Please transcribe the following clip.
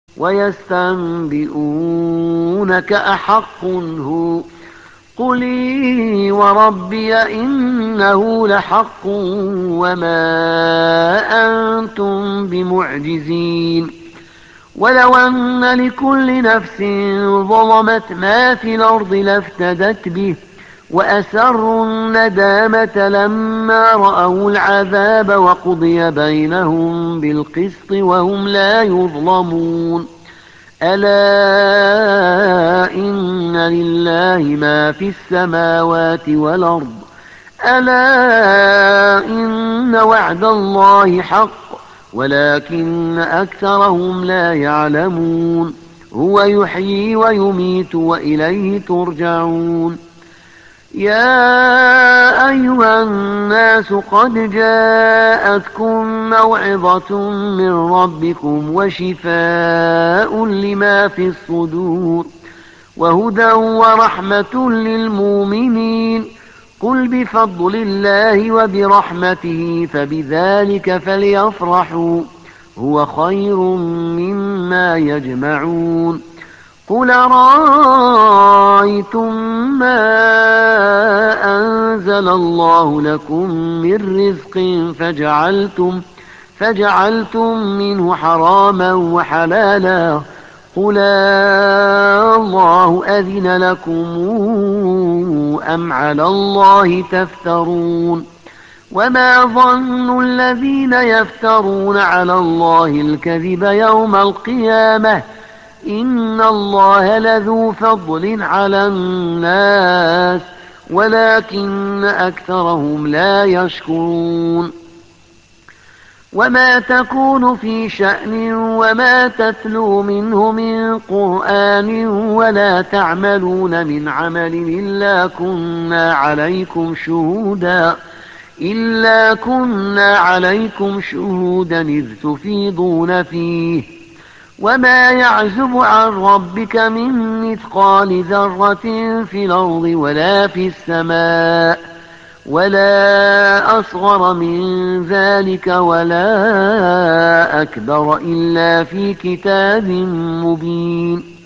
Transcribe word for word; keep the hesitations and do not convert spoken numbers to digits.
ويستنبئونك أحق هو قل إي وربي إنه لحق وما أنتم بمعجزين. ولو أن لكل نفس ظلمت ما في الأرض لافتدت به وأسروا الندامة لما رأوا العذاب وقضي بينهم بالقسط وهم لا يظلمون. ألا إن لله ما في السماوات والأرض ألا إن وعد الله حق ولكن أكثرهم لا يعلمون. هو يحيي ويميت وإليه ترجعون. يا أيها الناس قد جاءتكم موعظة من ربكم وشفاء لما في الصدور وهدى ورحمة للمؤمنين. قل بفضل الله وبرحمته فبذلك فليفرحوا هو خير مما يجمعون. قل أرأيتم ما أنزل الله لكم من رزق فجعلتم, فجعلتم منه حراما وحلالا قل الله أذن لكم أم على الله تفترون. وما ظن الذين يفترون على الله الكذب يوم القيامة إن الله لذو فضل على الناس ولكن أكثرهم لا يشكرون. وما تكون في شأن وما تتلو منه من قرآن ولا تعملون من عمل إلا كنا عليكم شهودا إلا كنا عليكم شهودا إذ تفيضون فيه. وما يعزب عن ربك من مثقال ذرة في الأرض ولا في السماء ولا أصغر من ذلك ولا أكبر إلا في كتاب مبين.